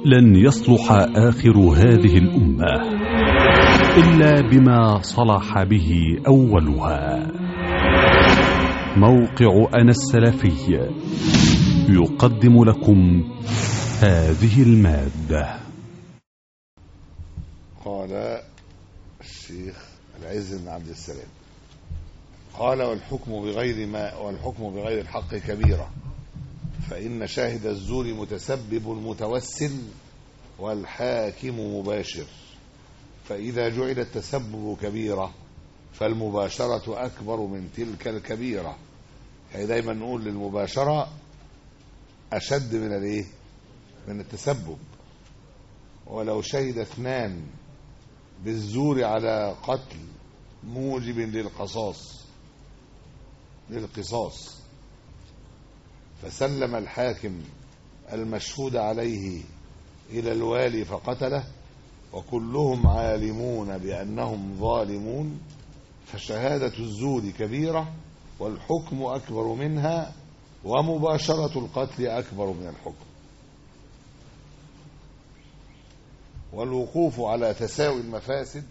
لن يصلح آخر هذه الأمة إلا بما صلح به أولها. موقع أنا السلفي يقدم لكم هذه المادة. قال الشيخ العز بن عبد السلام قال والحكم بغير الحق كبيرة، فإن شاهد الزور متسبب متوسل والحاكم مباشر، فإذا جعل التسبب كبيرة فالمباشرة أكبر من تلك الكبيرة. يعني دايما نقول للمباشرة أشد من التسبب. ولو شهد اثنان بالزور على قتل موجب للقصاص فسلم الحاكم المشهود عليه إلى الوالي فقتله وكلهم عالمون بأنهم ظالمون، فشهادة الزور كبيرة والحكم أكبر منها، ومباشرة القتل أكبر من الحكم. والوقوف على تساوي المفاسد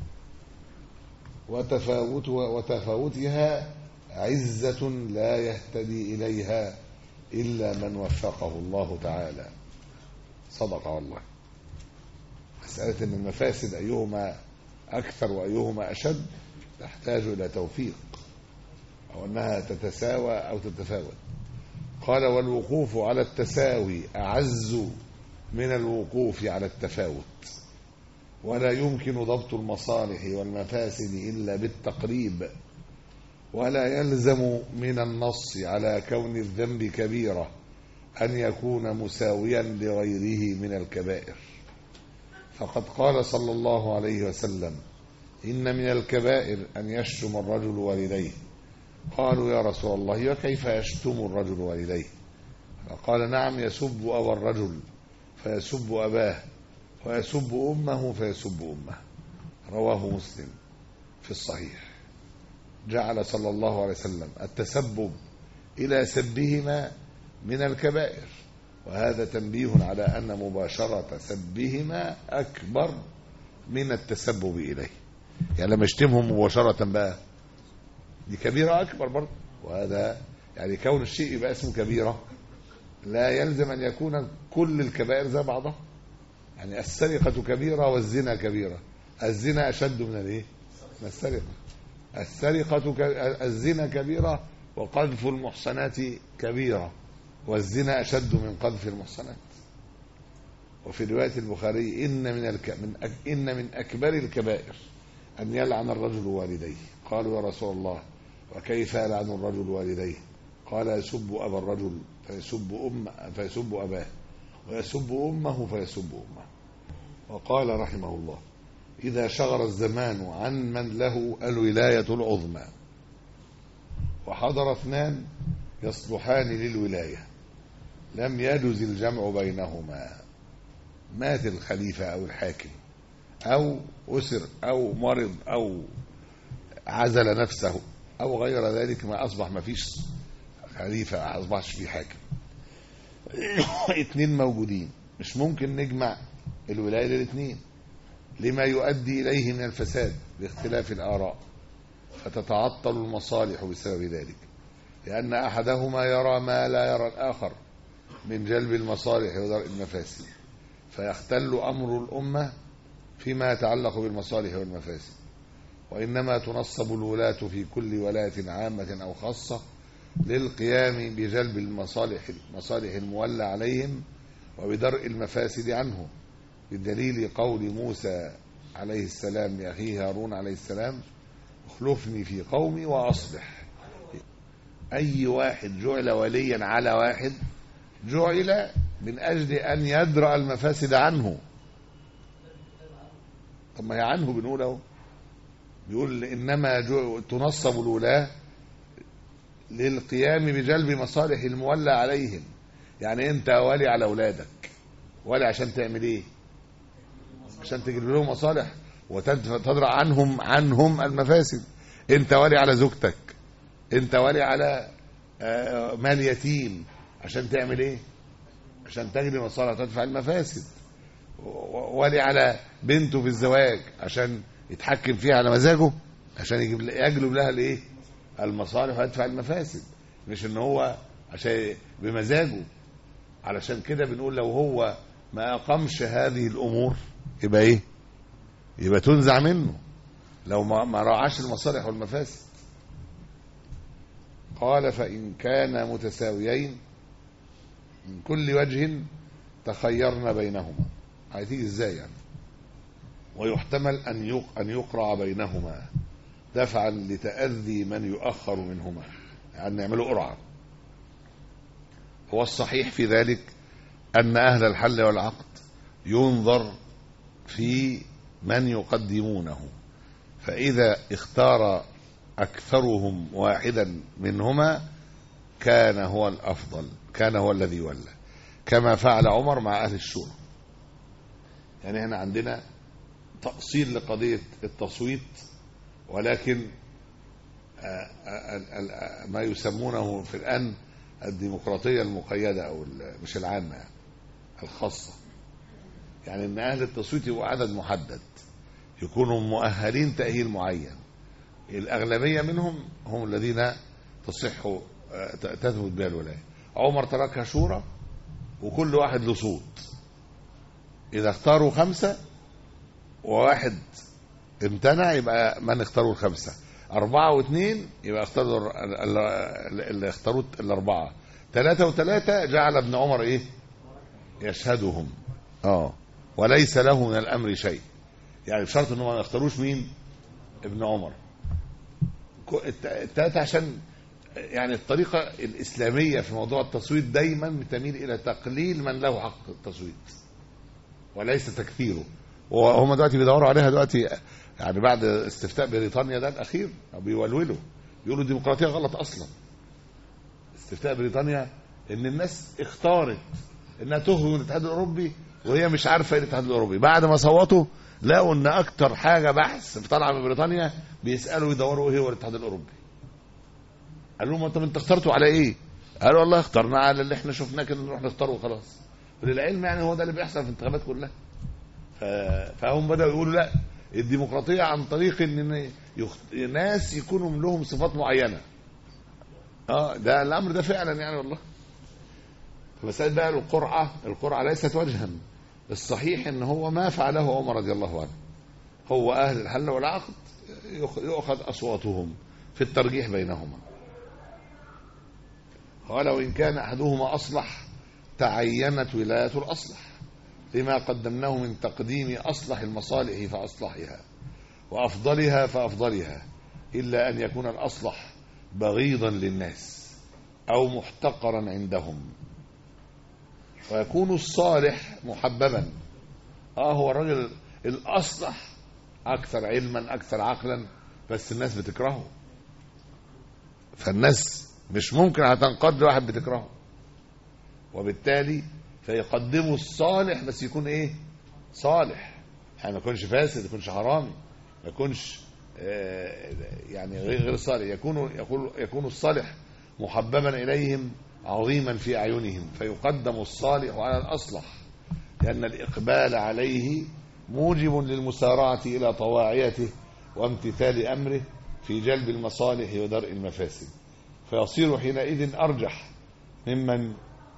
وتفاوتها عزة لا يهتدي إليها إلا من وفقه الله تعالى. صدق والله. مسألة أن المفاسد أيهما أكثر وأيهما أشد تحتاج إلى توفيق، أو أنها تتساوى أو تتفاوت. قال والوقوف على التساوي أعز من الوقوف على التفاوت، ولا يمكن ضبط المصالح والمفاسد إلا بالتقريب، ولا يلزم من النص على كون الذنب كبيرة أن يكون مساويا لغيره من الكبائر. فقد قال صلى الله عليه وسلم إن من الكبائر أن يشتم الرجل والديه. قالوا يا رسول الله وكيف يشتم الرجل والديه؟ فقال نعم، يسب أبا الرجل فيسب أباه، ويسب أمه فيسب أمه. رواه مسلم في الصحيح. جعل صلى الله عليه وسلم التسبب إلى سبهما من الكبائر، وهذا تنبيه على أن مباشرة سبهما أكبر من التسبب إليه. يعني لما يشتمهم مباشرة بقى دي كبيرة أكبر برضه، وهذا يعني كون الشيء يبقى اسمه كبيرة لا يلزم أن يكون كل الكبائر زي بعضها. يعني السرقة كبيرة والزنا كبيرة، الزنا أشد من السرقة. الزنا كبيرة وقذف المحصنات كبيرة، والزنا أشد من قذف المحصنات. وفي رواية البخاري إن من أكبر الكبائر أن يلعن الرجل والديه. قالوا يا رسول الله وكيف يلعن الرجل والديه؟ قال يسب أبا الرجل فيسب أباه، ويسب أمه فيسب أمه. وقال رحمه الله إذا شغر الزمان عن من له الولاية العظمى وحضر اثنان يصلحان للولاية لم يجز الجمع بينهما، مات الخليفة أو الحاكم أو أسر أو مرض أو عزل نفسه أو غير ذلك، ما أصبح ما فيش خليفة، ما أصبحش فيه حاكم، اثنين موجودين، مش ممكن نجمع الولاية للاثنين لما يؤدي إليه من الفساد باختلاف الآراء، فتتعطل المصالح بسبب ذلك، لأن أحدهما يرى ما لا يرى الآخر من جلب المصالح ودرء المفاسد، فيختل أمر الأمة فيما يتعلق بالمصالح والمفاسد. وإنما تنصب الولاة في كل ولاية عامة أو خاصة للقيام بجلب المصالح المولى عليهم وبدرء المفاسد عنه، بالدليل قول موسى عليه السلام لأخيه هارون عليه السلام اخلفني في قومي وأصلح. أي واحد جعل وليا على واحد جعل من أجل أن يدرأ المفاسد عنه. طب ما هي عنه بنقوله، بيقول إنما تنصب الولاة للقيام بجلب مصالح المولى عليهم. يعني أنت ولي على أولادك، ولي عشان تعمل إيه؟ عشان تجلب لهم مصالح وتدرأ عنهم المفاسد. أنت ولي على زوجتك، أنت ولي على مال يتيم، عشان تعمل إيه؟ عشان تجلب مصالح وتدفع المفاسد. ولي على بنته في الزواج عشان يتحكم فيها على مزاجه، عشان يجلب لها الايه؟ المصالح ويدفع المفاسد، مش ان هو عشان بمزاجه. علشان كده بنقول لو هو ما اقامش هذه الامور يبقى ايه؟ يبقى تنزع منه لو ما راعاش المصالح والمفاسد. قال فإن كان متساويين من كل وجه تخيرنا بينهما. هتيجي ازاي يعني؟ ويحتمل أن يقرع بينهما دفعا لتأذي من يؤخر منهما، يعني نعمله قرعة. هو الصحيح في ذلك أن أهل الحل والعقد ينظر في من يقدمونه، فإذا اختار أكثرهم واحدا منهما كان هو الأفضل، كان هو الذي ولى، كما فعل عمر مع أهل الشورى. يعني هنا عندنا تأصيل لقضية التصويت، ولكن ما يسمونه في الآن الديمقراطية المقيدة أو مش العامة، يعني الخاصة. يعني أن أهل التصويت يبقوا عدد محدد، يكونوا مؤهلين تأهيل معين، الأغلبية منهم هم الذين تصح تثبت بها الولاية. عمر تركها شورى وكل واحد له صوت، إذا اختاروا 5 وواحد امتنع يبقى من اختاروا 5، 4 و2 يبقى اختاروا اللي اختاروا 4، 3 و3 جعل ابن عمر ايه؟ يشهدهم. وليس له من الأمر شيء، يعني بشرط انهم ما يختاروش مين؟ ابن عمر. الثلاثة عشان يعني الطريقة الإسلامية في موضوع التصويت دايما بتميل إلى تقليل من له حق التصويت وليس تكثيره. وهم دلوقتي بيدوروا عليها دلوقتي، يعني بعد استفتاء بريطانيا ده الأخير بيولولوا بيقولوا الديمقراطية غلط أصلا. استفتاء بريطانيا إن الناس اختارت إنها تهوي الاتحاد الأوروبي وهي مش عارفة إيه الاتحاد الأوروبي. بعد ما صوتوا لقوا إن أكتر حاجة بحث طالعة من بريطانيا بيسألوا يدوروا إيه هو الاتحاد الأوروبي. قالوا لهم انت اخترتوا على ايه؟ قالوا والله اخترنا على اللي احنا شفناه كده نروح نختاره وخلاص. وللعلم يعني هو ده اللي بيحصل في الانتخابات كلها. فهم بدأوا يقولوا لا، الديمقراطية عن طريق ان ناس يكونوا لهم صفات معينة. ده الامر ده فعلا يعني والله. فمسألة بقى القرعة ليست وجها. الصحيح ان هو ما فعله عمر رضي الله عنه. هو اهل الحل والعقد يؤخذ اصواتهم في الترجيح بينهما. قال وإن كان أحدهما أصلح تعينت ولاية الأصلح لما قدمناه من تقديم أصلح المصالح فأصلحها وأفضلها فأفضلها، إلا أن يكون الأصلح بغيضا للناس أو محتقرا عندهم، ويكون الصالح محببا. هو الرجل الأصلح أكثر علما أكثر عقلا، بس الناس بتكرهه، فالناس مش ممكن هتنقاد لواحد بتكرهه، وبالتالي فيقدموا الصالح بس يكون ايه؟ صالح، يعني ما يكونش فاسد، ما يكونش حرامي، ما يكونش يعني غير صالح، يكون الصالح محببا اليهم عظيما في اعينهم، فيقدم الصالح على الاصلح، لان الاقبال عليه موجب للمسارعه الى طواعيته وامتثال امره في جلب المصالح ودرء المفاسد، فيصير حينئذ أرجح ممن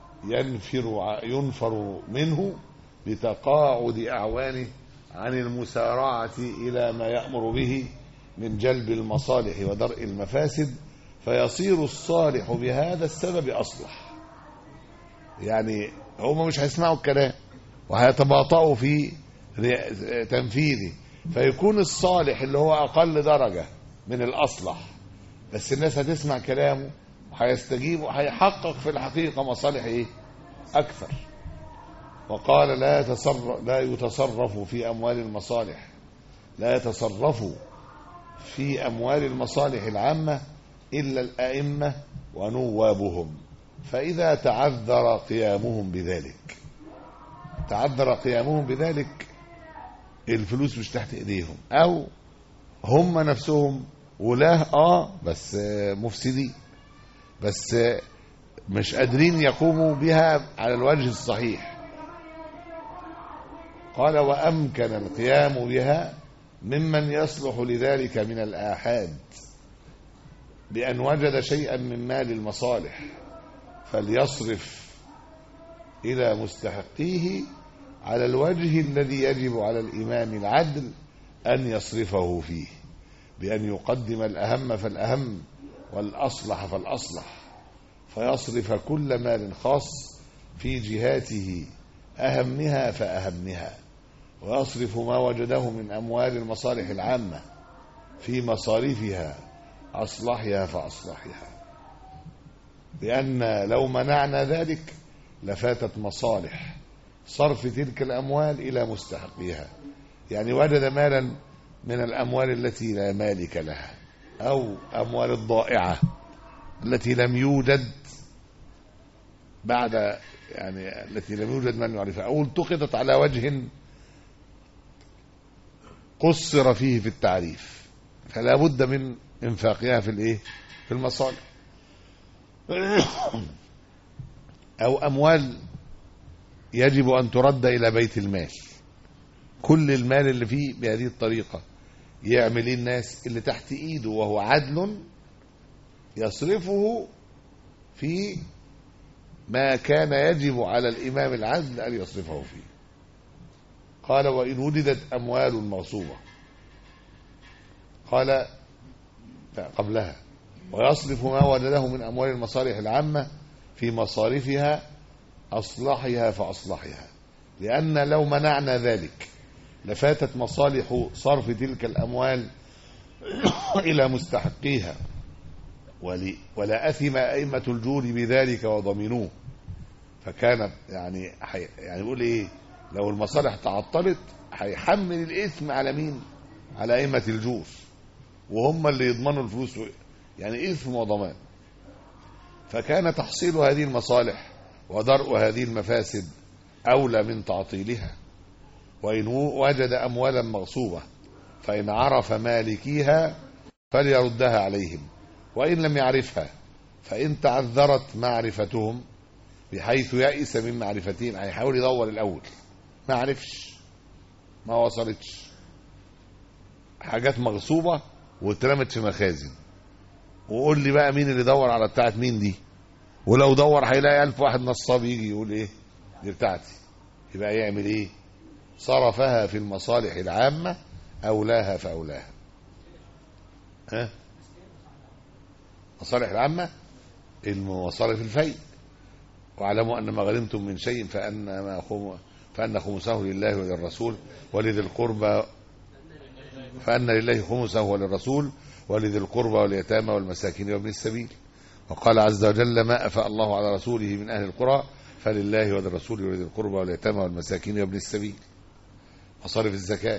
ينفر منه لتقاعد أعوانه عن المسارعة إلى ما يأمر به من جلب المصالح ودرء المفاسد، فيصير الصالح بهذا السبب أصلح. يعني هم مش هيسمعوا الكلام وهيتباطؤوا في تنفيذه، فيكون الصالح اللي هو أقل درجة من الأصلح، بس الناس هتسمع كلامه وهيستجيب وهيحقق في الحقيقة مصالح ايه؟ أكثر. وقال لا يتصرف في أموال المصالح، لا يتصرف في أموال المصالح العامة إلا الأئمة ونوابهم، فإذا تعذر قيامهم بذلك الفلوس مش تحت إيديهم، أو هم نفسهم ولاه بس مفسدين، بس مش قادرين يقوموا بها على الوجه الصحيح. قال وأمكن القيام بها ممن يصلح لذلك من الآحاد بأن وجد شيئا من مال المصالح فليصرف إلى مستحقيه على الوجه الذي يجب على الإمام العدل أن يصرفه فيه، بأن يقدم الأهم فالأهم والأصلح فالأصلح، فيصرف كل مال خاص في جهاته أهمها فأهمها، ويصرف ما وجده من أموال المصالح العامة في مصاريفها أصلحها فأصلحها، لأن لو منعنا ذلك لفاتت مصالح صرف تلك الأموال إلى مستحقيها. يعني وجد مالا من الأموال التي لا مالك لها، أو أموال الضائعة التي لم يوجد بعد، يعني التي لم يوجد من يعرفها، أو التقطت على وجه قصر فيه في التعريف، فلا بد من انفاقها في المصالح. أو أموال يجب أن ترد إلى بيت المال، كل المال اللي فيه بهذه الطريقة يعمل الناس اللي تحت إيده وهو عدل يصرفه في ما كان يجب على الإمام العدل أن يصرفه فيه. قال وإن وجدت أموال مغصوبة، قال قبلها ويصرف ما وجده من أموال المصالح العامة في مصارفها أصلحها فأصلحها، لأن لو منعنا ذلك لفاتت مصالح صرف تلك الأموال إلى مستحقيها، ولا أثم أئمة الجور بذلك وضمنوه. فكانت يعني يقول إيه، لو المصالح تعطلت هيحمل الإثم على مين؟ على أئمة الجور، وهم اللي يضمنوا الفلوس، يعني إثم وضمان. فكان تحصيل هذه المصالح ودرء هذه المفاسد أولى من تعطيلها. وإن وجد أموالا مغصوبة فإن عرف مالكيها فليردها عليهم، وإن لم يعرفها فإن تعذرت معرفتهم بحيث يأس من معرفتهم، هيحاول يدور الأول، ما عرفش، ما وصلتش، حاجات مغصوبة واترمت في مخازن، وقول لي بقى مين اللي دور على بتاعت مين دي، ولو دور هيلاقي 1000 واحد نصاب يجي يقول ايه دي بتاعتي، يبقى يعمل ايه؟ صرفها في المصالح العامة أولاها فأولاها. مصالح العامة المصارف الفيء، واعلموا أن ما غنمتم من شيء فأن خمسه لله وللرسول ولذي القربى، فأن لله خمسه وللرسول ولذي القربى واليتامى والمساكين وابن السبيل. وقال عز وجل ما أفاء الله على رسوله من أهل القرى فلله وللرسول ولذي القربى واليتامى والمساكين وابن السبيل. مصارف الزكاة،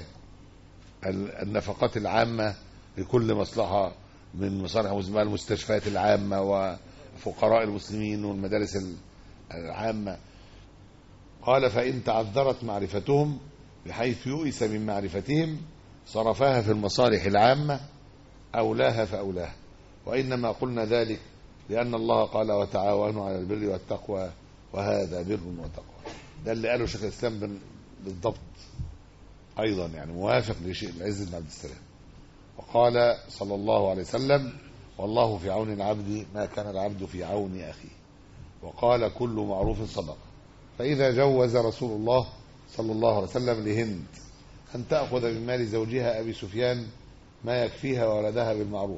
النفقات العامة لكل مصلحة من مصالح المستشفيات العامة وفقراء المسلمين والمدارس العامة. قال فإن تعذرت معرفتهم بحيث يؤس من معرفتهم صرفها في المصالح العامة أولاها فأولاها. وإنما قلنا ذلك لأن الله قال وتعاونوا على البر والتقوى وهذا بر وتقوى. ده اللي قاله شيخ الإسلام بالضبط أيضا، يعني موافق لشيء العز بن عبد السلام. وقال صلى الله عليه وسلم والله في عون العبد ما كان العبد في عون أخيه. وقال كل معروف صدقة. فإذا جوز رسول الله صلى الله عليه وسلم لهند أن تأخذ من مال زوجها أبي سفيان ما يكفيها وولدها بالمعروف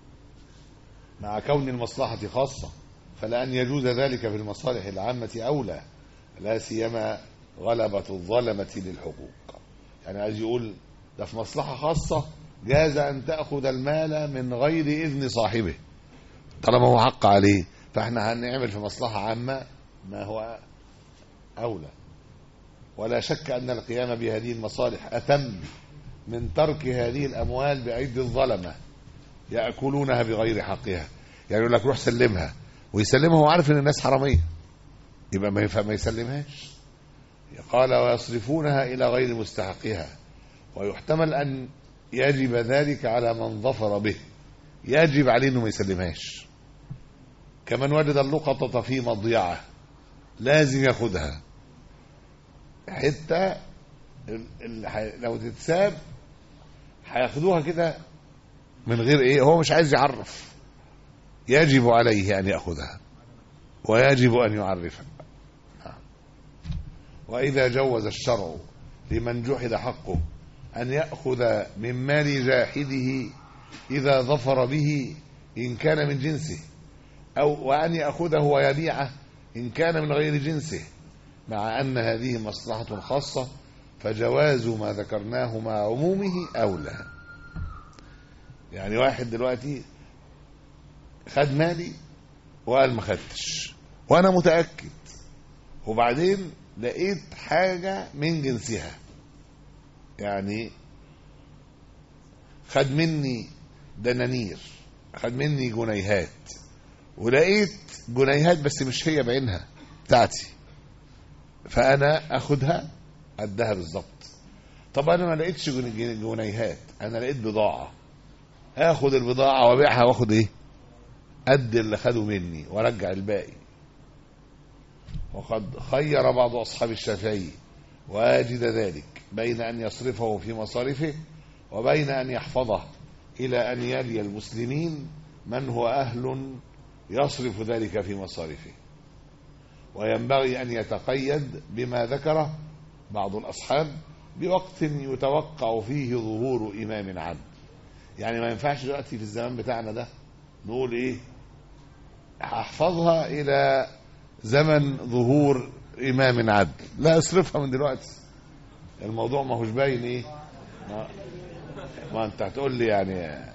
مع كون المصلحة خاصة، فلأن يجوز ذلك في المصالح العامة أولى، لا سيما غلبة الظلمة للحقوق. يعني عايز يقول ده في مصلحة خاصة جاز أن تأخذ المال من غير إذن صاحبه طالما هو حق عليه، فإحنا هنعمل في مصلحة عامة ما هو أولى. ولا شك أن القيام بهذه المصالح أتم من ترك هذه الأموال بأيدي الظلمة يأكلونها بغير حقها. يعني يقول لك روح سلمها، ويسلمها وعارف ان الناس حراميه، يبقى ما يسلمهاش. قال ويصرفونها الى غير مستحقها، ويحتمل ان يجب ذلك على من ظفر به، يجب عليه انه ما يسلمهاش. كمن وجد اللقطة في مضيعة لازم ياخدها حتى لو تتساب هياخدوها كده من غير ايه، هو مش عايز يعرف، يجب عليه ان ياخذها ويجب ان يعرفها. واذا جوز الشرع لمن جحد حقه ان ياخذ من مال جاحده اذا ظفر به ان كان من جنسه، او وان ياخذه ويبيعه ان كان من غير جنسه، مع ان هذه مصلحه خاصه، فجواز ما ذكرناه مع عمومه اولى. يعني واحد دلوقتي خد مالي وقال ما خدتش وانا متاكد، وبعدين لقيت حاجه من جنسها، يعني خد مني دنانير، خد مني جنيهات، ولقيت جنيهات بس مش هي بعينها بتاعتي، فانا اخدها قدها بالظبط. طب انا ما لقيتش جنيهات، انا لقيت بضاعه، اخد البضاعه وابيعها واخد ايه؟ قد اللي خده مني وارجع الباقي. وقد خير بعض اصحاب الشافعي واجد ذلك بين ان يصرفه في مصارفه وبين ان يحفظه الى ان يلي المسلمين من هو اهل يصرف ذلك في مصارفه. وينبغي ان يتقيد بما ذكره بعض الاصحاب بوقت يتوقع فيه ظهور امام عدل. يعني ما ينفعش دلوقتي في الزمان بتاعنا ده نقول ايه، هحفظها الى زمن ظهور امام عدل، لا اصرفها من دلوقتي. الموضوع ما هوش باين ايه، ما انت هتقول لي يعني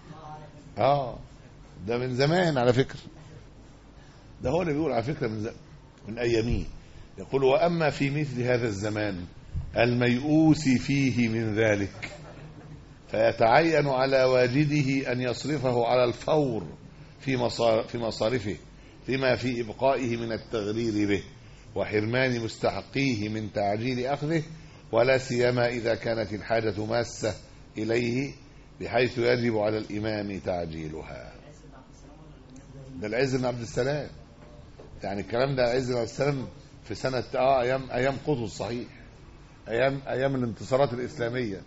ده من زمان على فكره، ده هو اللي بيقول على فكره من اياميه، يقول واما في مثل هذا الزمان الميؤوس فيه من ذلك فيتعين على واجده أن يصرفه على الفور في مصارفه لما في إبقائه من التغرير به وحرمان مستحقيه من تعجيل أخذه، ولا سيما إذا كانت الحاجة ماسة إليه بحيث يجب على الإمام تعجيلها. ده العز بن عبد السلام، يعني الكلام ده العز بن عبد السلام في سنة أيام قطز، صحيح، أيام الانتصارات الإسلامية.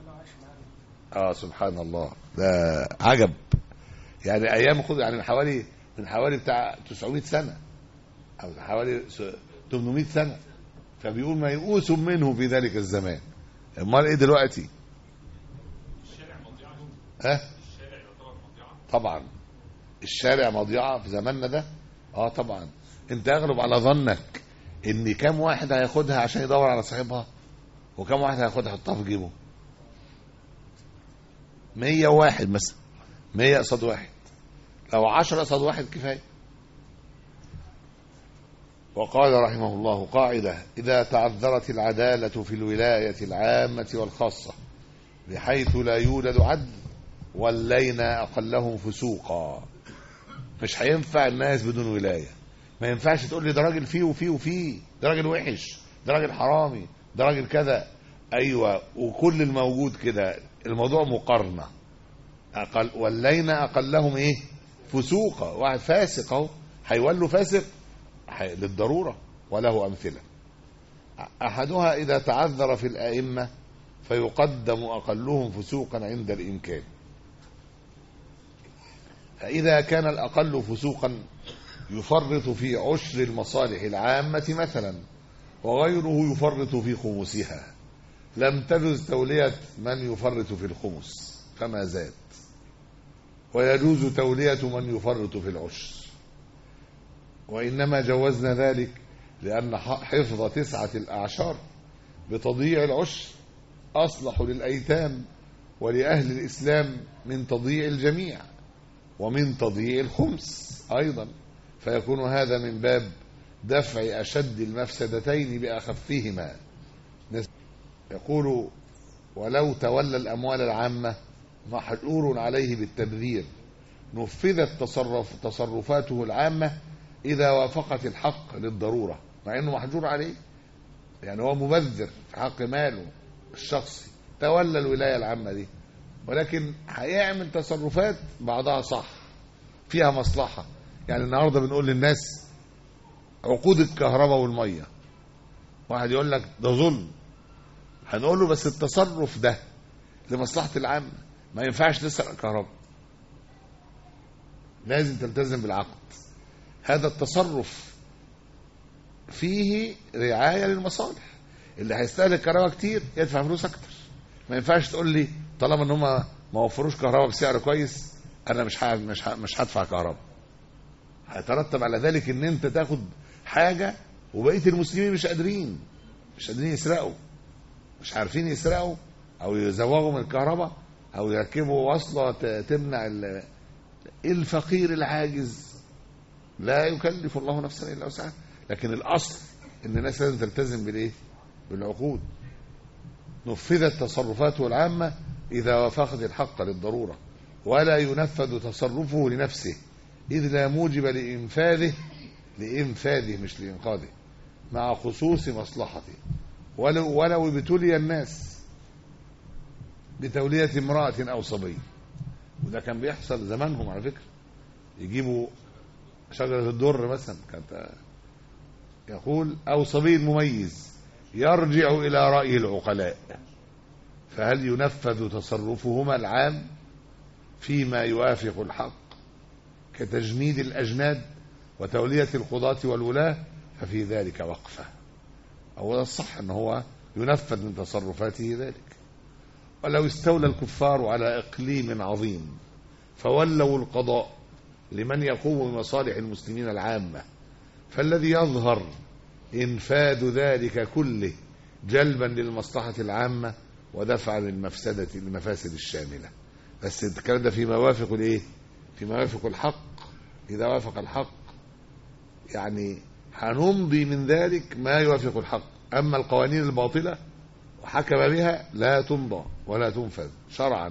سبحان الله، ده عجب. يعني ايام خذ، يعني من حوالي بتاع 900 سنه او حوالي 800 سنه، فبيقول ما يؤوس منه في ذلك الزمان. امال ايه دلوقتي؟ الشارع مضيعه. الشارع يعتبر مضيعه طبعا، الشارع مضيعه في زماننا ده. طبعا. انت اغلب على ظنك ان كم واحد هياخدها عشان يدور على صاحبها، وكم واحد هياخدها يحطها في جيبه؟ 101 مثلا، 100 قصاد واحد، لو 10 قصاد واحد كفايه. وقال رحمه الله قاعده: اذا تعذرت العداله في الولايه العامه والخاصه بحيث لا يوجد عدل ولينا اقلهم فسوقا. مش هينفع الناس بدون ولايه، ما ينفعش تقول لي ده راجل فيه وفيه وفيه، ده راجل وحش، ده راجل حرامي، ده راجل كذا. ايوه، وكل الموجود كده، الموضوع مقارنه. ولينا اقلهم ايه؟ فسوقا. واحد فاسق اهو هيولوا فاسق للضروره، وله امثله. احدها اذا تعذر في الائمه فيقدم اقلهم فسوقا عند الامكان، فاذا كان الاقل فسوقا يفرط في عشر المصالح العامه مثلا، وغيره يفرط في خمسها، لم تجز توليه من يفرط في الخمس كما زاد، ويجوز تولية من يفرط في العشر. وإنما جوزنا ذلك لأن حفظ 9 الأعشار بتضييع العشر أصلح للأيتام ولأهل الإسلام من تضييع الجميع ومن تضييع الخمس أيضا، فيكون هذا من باب دفع أشد المفسدتين بأخفهما. يقول: ولو تولى الأموال العامة محجور عليه بالتبذير نفذت تصرفاته العامة إذا وافقت الحق للضرورة، مع أنه محجور عليه، يعني هو مبذر في حق ماله الشخصي، تولى الولاية العامة دي، ولكن هيعمل تصرفات بعضها صح فيها مصلحة. يعني النهاردة بنقول للناس عقود الكهرباء والمية، واحد يقول لك ده ظلم، هنقول له بس التصرف ده لمصلحة العامة، ما ينفعش تسرق كهرباء، لازم تلتزم بالعقد. هذا التصرف فيه رعاية للمصالح، اللي هيستهلك كهرباء كتير يدفع فلوس اكتر. ما ينفعش تقول لي طالما ان هم ما وفروش كهرباء بسعر كويس انا مش هدفع كهرباء. هيترتب على ذلك ان انت تاخد حاجة وبقية المسلمين مش قادرين يسرقوا، مش عارفين يسرقوا او يزوغوا من الكهرباء او يركبوا وصلة تمنع الفقير العاجز. لا يكلف الله نفسا الا وسعها، لكن الاصل ان الناس لازم تلتزم بالايه؟ بالعقود. نفذت تصرفاته العامة اذا وافقت الحق للضرورة، ولا ينفذ تصرفه لنفسه اذ لا موجب لانفاذه مش لانقاذه مع خصوص مصلحته. ولو ابتلي الناس بتولية امرأة او صبي، وده كان بيحصل زمانهم على فكرة، يجيبوا شجرة الدر مثلا كانت يقول أو صبي مميز يرجع إلى رأي العقلاء، فهل ينفذ تصرفهما العام فيما يوافق الحق كتجنيد الأجناد وتولية القضاة والولاة؟ ففي ذلك وقفة. أولا الصح أنه هو ينفذ من تصرفاته ذلك. ولو استولى الكفار على إقليم عظيم فولوا القضاء لمن يقوم بمصالح المسلمين العامة، فالذي يظهر إنفاذ ذلك كله جلبا للمصلحة العامة ودفعا للمفاسد الشاملة. بس الكلام ده فيما يوافق الايه؟ فيما يوافق الحق. إذا وافق الحق يعني هنمضي من ذلك ما يوافق الحق. أما القوانين الباطلة وحكم بها لا تمضى ولا تنفذ شرعا.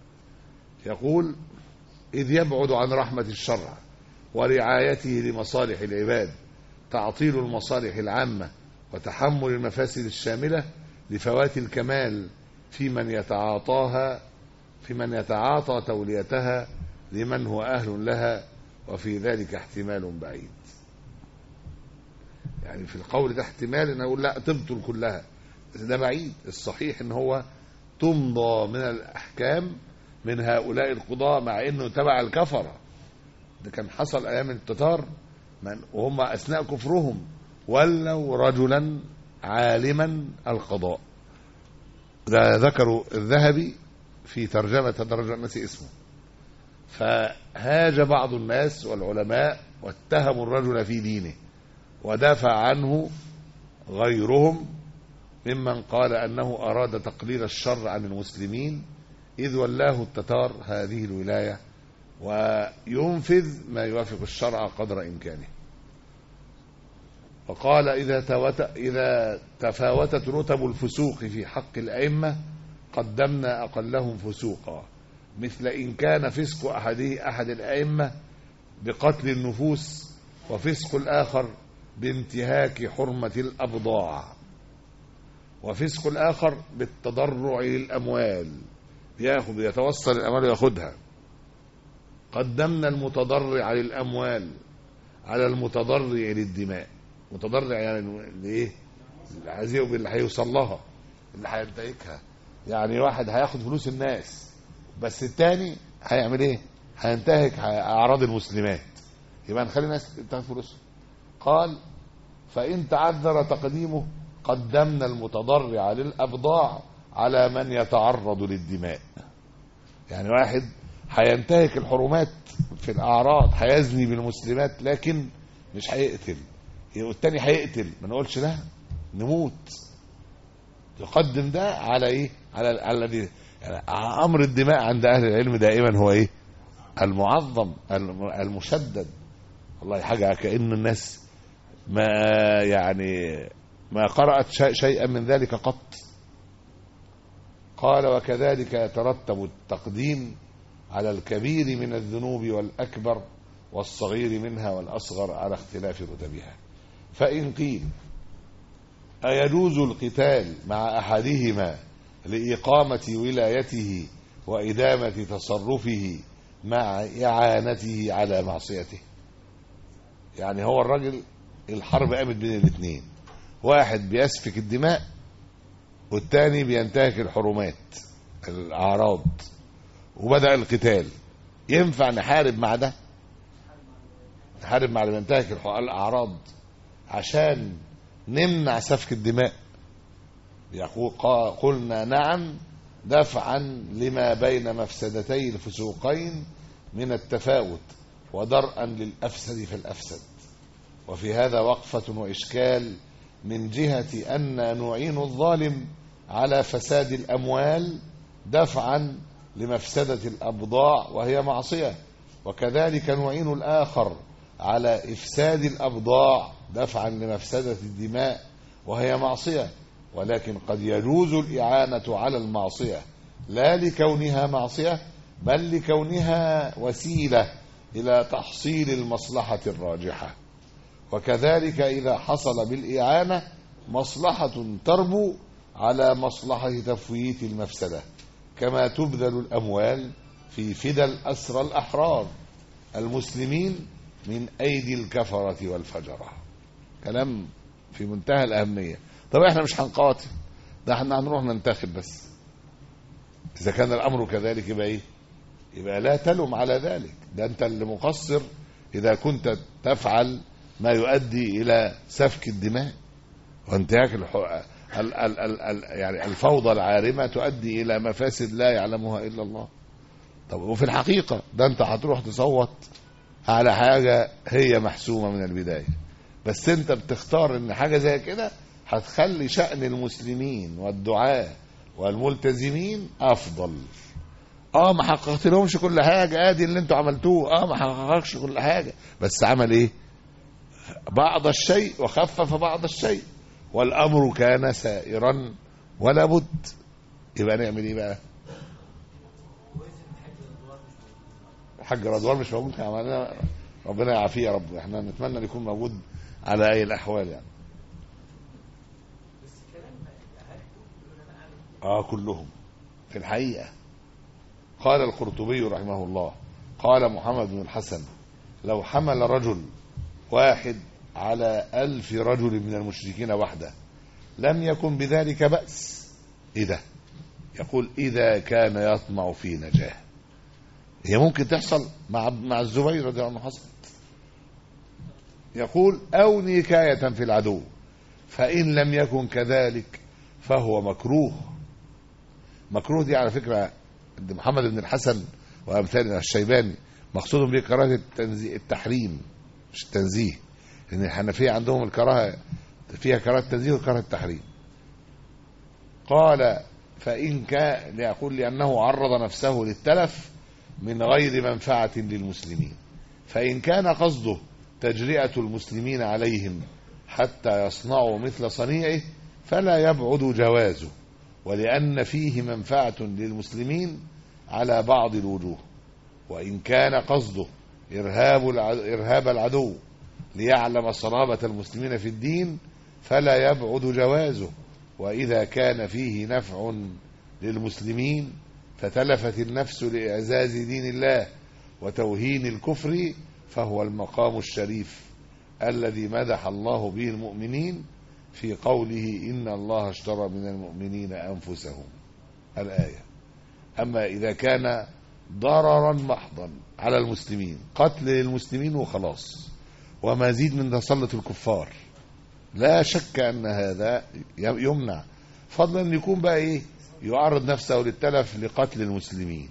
يقول إذ يبعد عن رحمة الشرع ورعايته لمصالح العباد تعطيل المصالح العامة وتحمل المفاسد الشاملة لفوات الكمال في من يتعاطى توليتها لمن هو أهل لها، وفي ذلك احتمال بعيد. يعني في القول ده احتمال ان اقول لا تبطل كلها، ده بعيد. الصحيح ان هو تمضى من الأحكام من هؤلاء القضاة، مع انه تبع الكفرة. ده كان حصل ايام التتار وهم اثناء كفرهم ولوا رجلا عالما القضاء. ده ذكروا الذهبي في ترجمة تدرج الناس اسمه. فهاج بعض الناس والعلماء واتهموا الرجل في دينه، ودافع عنه غيرهم ممن قال أنه أراد تقليل الشر عن المسلمين إذ ولاه التتار هذه الولاية وينفذ ما يوافق الشرع قدر إمكانه. وقال إذا تفاوتت رتب الفسوق في حق الأئمة قدمنا أقلهم فسوقا، مثل إن كان فسق أحد الأئمة بقتل النفوس وفسق الآخر بانتهاك حرمة الأبضاع، وفسق الآخر بالتضرع للأموال، يتوصل الأموال ويأخذها. قدمنا المتضرع للأموال على المتضرع للدماء. متضرع يعني لإيه؟ اللي هيوصل لها، اللي هينتهكها. يعني واحد هياخد فلوس الناس، بس التاني هيعمل ايه؟ هينتهك أعراض المسلمات، يبقى نخلي الناس تنتهك فلوسهم. قال فإن تعذر تقديمه قدمنا المتضرع للأبضاع على من يتعرض للدماء. يعني واحد هينتهك الحرمات في الأعراض، هيزني بالمسلمات لكن مش هيقتل، والتاني هيقتل، ما نقولش لا نموت. يقدم ده على ايه؟ على الذي يعني امر الدماء عند اهل العلم دائما هو ايه؟ المعظم المشدد. والله حاجه كأن الناس ما قرأت شيئا من ذلك قط. قال وكذلك يترتب التقديم على الكبير من الذنوب والأكبر والصغير منها والأصغر على اختلاف رتبها. فإن قيل أيجوز القتال مع أحدهما لإقامة ولايته وإدامة تصرفه مع إعانته على معصيته؟ يعني هو الرجل الحرب قامت بين الاثنين، واحد بيسفك الدماء والتاني بينتهك الحرمات الأعراض وبدأ القتال، ينفع نحارب مع ده؟ نحارب مع اللي بينتهك الأعراض عشان نمنع سفك الدماء؟ يقول قلنا نعم دفعا لما بين مفسدتي الفسوقين من التفاوت ودرءا للأفسد فالأفسد. وفي هذا وقفة وإشكال من جهة أن نعين الظالم على فساد الأموال دفعا لمفسدة الأبضاع وهي معصية، وكذلك نعين الآخر على إفساد الأبضاع دفعا لمفسدة الدماء وهي معصية. ولكن قد يجوز الإعانة على المعصية لا لكونها معصية بل لكونها وسيلة إلى تحصيل المصلحة الراجحة. وكذلك إذا حصل بالإعانة مصلحة تربو على مصلحة تفويت المفسدة، كما تبذل الأموال في فدى الأسرى الأحرار المسلمين من أيدي الكفرة والفجرة. كلام في منتهى الأهمية. طب احنا مش هنقاتل، ده احنا هنروح ننتخب بس. إذا كان الأمر كذلك يبقى إيه؟ يبقى لا تلوم على ذلك، ده أنت اللي مقصر إذا كنت تفعل ما يؤدي إلى سفك الدماء وانتهاك يعني الفوضى العارمة تؤدي إلى مفاسد لا يعلمها إلا الله. طب وفي الحقيقة ده أنت هتروح تصوت على حاجة هي محسومة من البداية، بس أنت بتختار إن حاجة زي كده هتخلي شأن المسلمين والدعاة والملتزمين أفضل. ما حققت لهمش كل حاجة، ادي اللي انتوا عملتوه، ما حققش كل حاجة، بس عمل ايه؟ بعض الشيء وخفف بعض الشيء، والامر كان سائرا ولا بد. يبقى نعمل ايه بقى؟ حج رضوان مش موجود، عملنا ربنا يعافيه يا رب، احنا نتمنى ان يكون موجود على اي الاحوال يعني. كلهم في الحقيقة. قال القرطبي رحمه الله قال محمد بن الحسن لو حمل رجل واحد على 1000 رجل من المشركين وحده لم يكن بذلك بأس. إيه ده؟ يقول إذا كان يطمع في نجاه. هي ممكن تحصل مع الزبير رضي الله عنه حصلت. يقول أو نكاية في العدو، فإن لم يكن كذلك فهو مكروه. مكروه دي على فكرة محمد بن الحسن وأمثالنا الشيباني مقصودهم به كراهة التحريم مش التنزيه، لأن الحنفية عندهم الكراهة فيها كراهة التنزيه وكراهة التحريم. قال فإن كان يقول لأنه عرض نفسه للتلف من غير منفعة للمسلمين، فإن كان قصده تجرئة المسلمين عليهم حتى يصنعوا مثل صنيعه فلا يبعد جوازه، ولأن فيه منفعة للمسلمين على بعض الوجوه. وإن كان قصده إرهاب العدو ليعلم صلابة المسلمين في الدين فلا يبعد جوازه، وإذا كان فيه نفع للمسلمين فتلفت النفس لإعزاز دين الله وتوهين الكفر فهو المقام الشريف الذي مدح الله به المؤمنين في قوله إن الله اشترى من المؤمنين أنفسهم الآية. أما إذا كان ضررا محضا على المسلمين، قتل للمسلمين وخلاص ومزيد من تسلط الكفار، لا شك أن هذا يمنع، فضلا أن يكون بقى إيه يعرض نفسه للتلف لقتل المسلمين،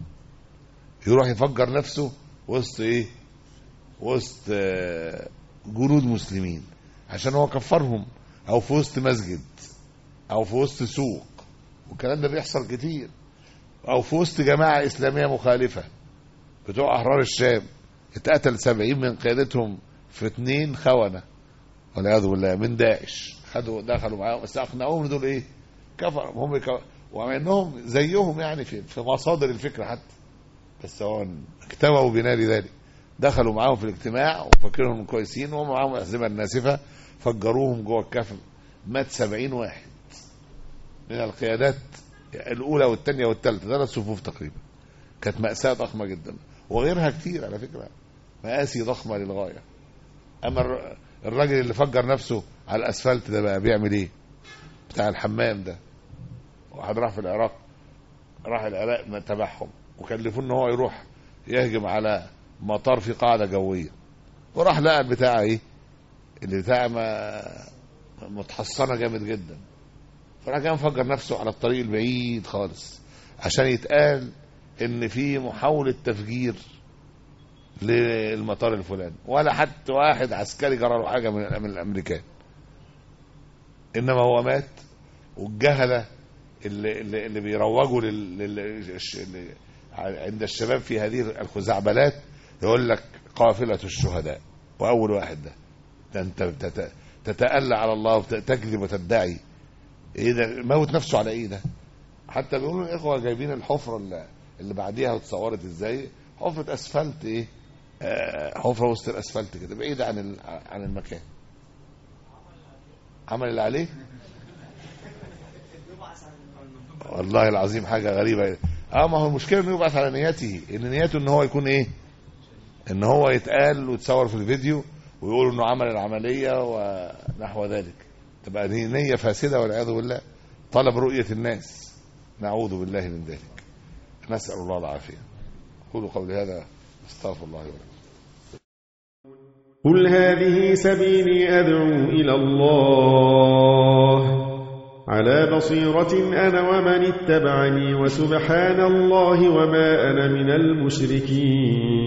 يروح يفجر نفسه وسط إيه وسط جنود مسلمين عشان هو كفرهم، أو في وسط مسجد أو في وسط سوق، والكلام ده بيحصل كتير، أو في وسط جماعة إسلامية مخالفة بتوع أحرار الشام اتقتل 70 من قيادتهم في 2 خونة والعياذ بالله من داعش، دخلوا معاهم بس أقنعوهم دول إيه كفر هم ومع إنهم زيهم يعني في مصادر الفكرة حتى، بس هو اكتووا بنار ذلك، دخلوا معاهم في الاجتماع وفكرهم كويسين وهم معاهم الأحزمة الناسفة، فجروهم جوه الكهف، مات 70 واحد من القيادات الأولى والثانية والثالثة، 3 صفوف تقريبا. كانت مأساة ضخمة جدا، وغيرها كتير على فكرة، مآسي ضخمة للغاية. أما الراجل اللي فجر نفسه على الأسفلت ده بقى بيعمل إيه؟ بتاع الحمام ده واحد راح في العراق، راح العراق تبعهم وكلفوه ان هو يروح يهجم على مطار في قاعده جويه، وراح لقى البتاع ايه، البتاع متحصنه جامد جدا، فراح جاي مفجر نفسه على الطريق البعيد خالص عشان يتقال ان في محاوله تفجير للمطار الفلاني، ولا حتى واحد عسكري جرى له حاجه من الامريكان، انما هو مات. والجهله اللي بيروجوا عند الشباب في هذه الخزعبلات يقول لك قافله الشهداء، واول واحد ده انت تتألى على الله وتكذب وتدعي ايه ده، موت نفسه على ايه ده. حتى بيقولوا الاخوه جايبين الحفره اللي بعديها واتصورت ازاي، حفره اسفلت ايه، حفره وسط الاسفلت كده بعيده عن المكان. عمل اللي عليه. والله العظيم حاجه غريبه. ما هو المشكله انه يبعث على نيته، ان نيته ان هو يكون ايه، ان هو يتقال ويتصور في الفيديو ويقولوا انه عمل العمليه ونحو ذلك، تبقى دي نيه فاسده والعياذ بالله، طلب رؤيه الناس، نعوذ بالله من ذلك، نسال الله العافيه. قولوا قولي هذا استغفر الله ولكم. قل هذه سبيلي أدعو إلى الله على بصيرة أنا ومن اتبعني، وسبحان الله وما أنا من المشركين.